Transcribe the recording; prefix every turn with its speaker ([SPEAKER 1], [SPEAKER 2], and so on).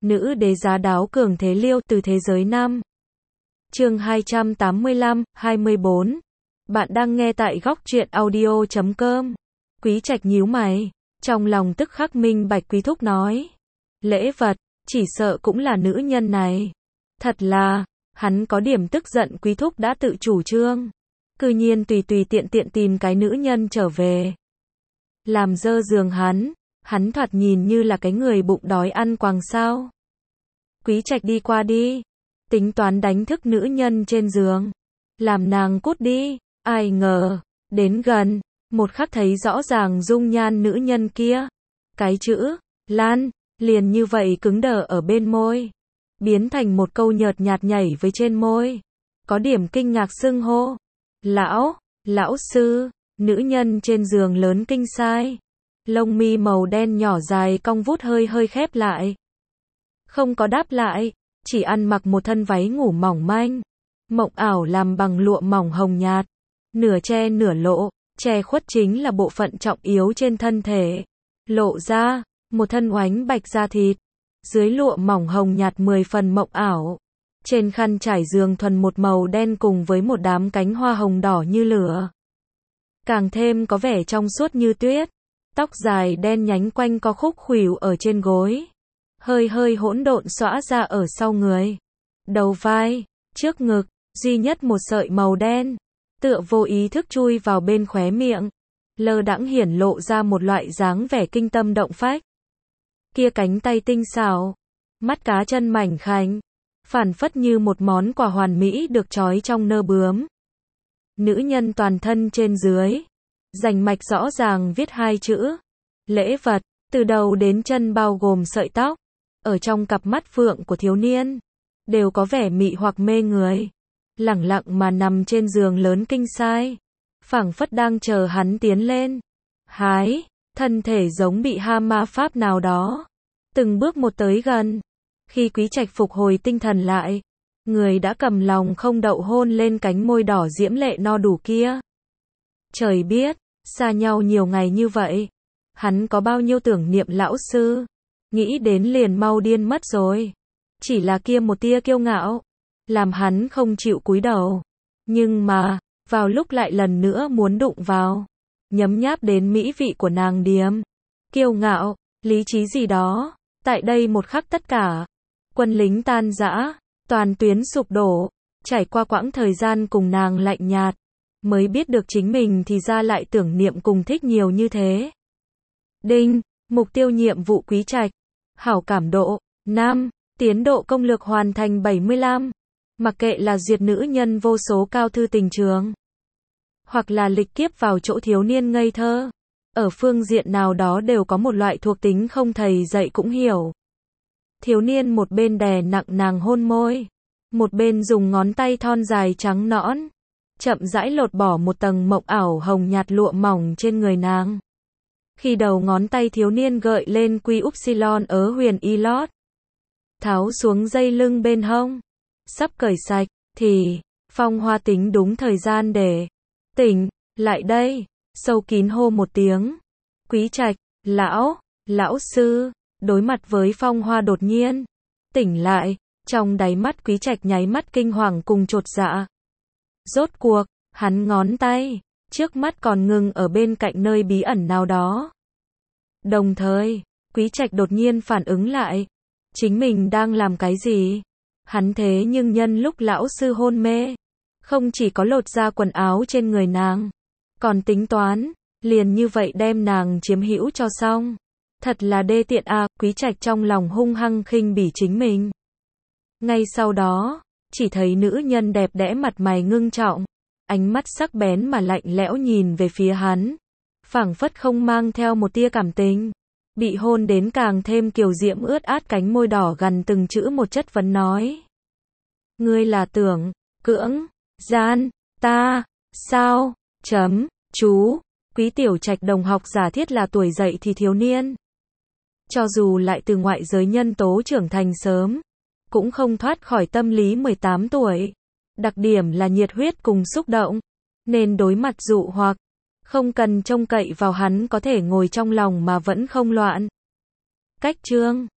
[SPEAKER 1] Nữ đế giá đáo cường thế liêu từ thế giới nam. Chương 285, 24. Bạn đang nghe tại góc truyện audio.com. Quý Trạch nhíu mày, trong lòng tức khắc minh bạch Quý Thúc nói. Lễ vật, chỉ sợ cũng là nữ nhân này. Thật là, hắn có điểm tức giận Quý Thúc đã tự chủ trương. Cư nhiên tùy tiện tìm cái nữ nhân trở về. Làm dơ giường hắn thoạt nhìn như là cái người bụng đói ăn quàng sao. Quý Trạch đi qua đi, tính toán đánh thức nữ nhân trên giường, làm nàng cút đi, ai ngờ, đến gần, một khắc thấy rõ ràng dung nhan nữ nhân kia. Cái chữ, Lan, liền như vậy cứng đờ ở bên môi, biến thành một câu nhợt nhạt nhảy với trên môi. Có điểm kinh ngạc xưng hô. Lão sư, nữ nhân trên giường lớn kinh sai. Lông mi màu đen nhỏ dài cong vút hơi khép lại. Không có đáp lại, chỉ ăn mặc một thân váy ngủ mỏng manh. Mộng ảo làm bằng lụa mỏng hồng nhạt. Nửa che nửa lộ, che khuất chính là bộ phận trọng yếu trên thân thể. Lộ ra, một thân oánh bạch da thịt. Dưới lụa mỏng hồng nhạt 10 phần mộng ảo. Trên khăn trải giường thuần một màu đen cùng với một đám cánh hoa hồng đỏ như lửa. Càng thêm có vẻ trong suốt như tuyết. Tóc dài đen nhánh quanh có khúc khuỷu ở trên gối. Hơi hỗn độn xõa ra ở sau người. Đầu vai, trước ngực, duy nhất một sợi màu đen. Tựa vô ý thức chui vào bên khóe miệng. Lơ đãng hiển lộ ra một loại dáng vẻ kinh tâm động phách. Kia cánh tay tinh xảo. Mắt cá chân mảnh khảnh. Phản phất như một món quà hoàn mỹ được trói trong nơ bướm. Nữ nhân toàn thân trên dưới. Rành mạch rõ ràng viết hai chữ. Lễ vật, từ đầu đến chân bao gồm sợi tóc. Ở trong cặp mắt phượng của thiếu niên. Đều có vẻ mị hoặc mê người. Lẳng lặng mà nằm trên giường lớn kinh sai. Phảng phất đang chờ hắn tiến lên. Hái, thân thể giống bị ma pháp nào đó. Từng bước một tới gần. Khi Quý Trạch phục hồi tinh thần lại. Người đã cầm lòng không đậu hôn lên cánh môi đỏ diễm lệ no đủ kia. Trời biết, xa nhau nhiều ngày như vậy. Hắn có bao nhiêu tưởng niệm lão sư. Nghĩ đến liền mau điên mất rồi. Chỉ là kia một tia kiêu ngạo. Làm hắn không chịu cúi đầu. Nhưng mà, vào lúc lại lần nữa muốn đụng vào. Nhấm nháp đến mỹ vị của nàng điềm. Kiêu ngạo, lý trí gì đó. Tại đây một khắc tất cả. Quân lính tan rã. Toàn tuyến sụp đổ. Trải qua quãng thời gian cùng nàng lạnh nhạt. Mới biết được chính mình thì ra lại tưởng niệm cùng thích nhiều như thế. Đinh, mục tiêu nhiệm vụ Quý Trạch. Hảo cảm độ, 5, tiến độ công lược hoàn thành 75. Mặc kệ là duyệt nữ nhân vô số cao thư tình trường. Hoặc là lịch kiếp vào chỗ thiếu niên ngây thơ. Ở phương diện nào đó đều có một loại thuộc tính không thầy dạy cũng hiểu. Thiếu niên một bên đè nặng nàng hôn môi. Một bên dùng ngón tay thon dài trắng nõn. Chậm rãi lột bỏ một tầng mộng ảo hồng nhạt lụa mỏng trên người nàng. Khi đầu ngón tay thiếu niên gợi lên quy upsilon ớ huyền y lót. Tháo xuống dây lưng bên hông. Sắp cởi sạch, thì, Phong Hoa tính đúng thời gian để tỉnh, lại đây, sâu kín hô một tiếng. Quý Trạch, lão sư, đối mặt với Phong Hoa đột nhiên, tỉnh lại, trong đáy mắt Quý Trạch nháy mắt kinh hoàng cùng chột dạ. Rốt cuộc, hắn ngón tay, trước mắt còn ngừng ở bên cạnh nơi bí ẩn nào đó. Đồng thời, Quý Trạch đột nhiên phản ứng lại. Chính mình đang làm cái gì? Hắn thế nhưng nhân lúc lão sư hôn mê. Không chỉ có lột ra quần áo trên người nàng. Còn tính toán, liền như vậy đem nàng chiếm hữu cho xong. Thật là đê tiện à, Quý Trạch trong lòng hung hăng khinh bỉ chính mình. Ngay sau đó, chỉ thấy nữ nhân đẹp đẽ mặt mày ngưng trọng. Ánh mắt sắc bén mà lạnh lẽo nhìn về phía hắn. Phảng phất không mang theo một tia cảm tình. Bị hôn đến càng thêm kiều diễm ướt át cánh môi đỏ gần từng chữ một chất vấn nói. Ngươi là tưởng, cưỡng, gian, ta, sao, chú, Quý Tiểu Trạch đồng học giả thiết là tuổi dậy thì thiếu niên. Cho dù lại từ ngoại giới nhân tố trưởng thành sớm, cũng không thoát khỏi tâm lý 18 tuổi. Đặc điểm là nhiệt huyết cùng xúc động, nên đối mặt dụ hoặc, không cần trông cậy vào hắn có thể ngồi trong lòng mà vẫn không loạn. Cách chương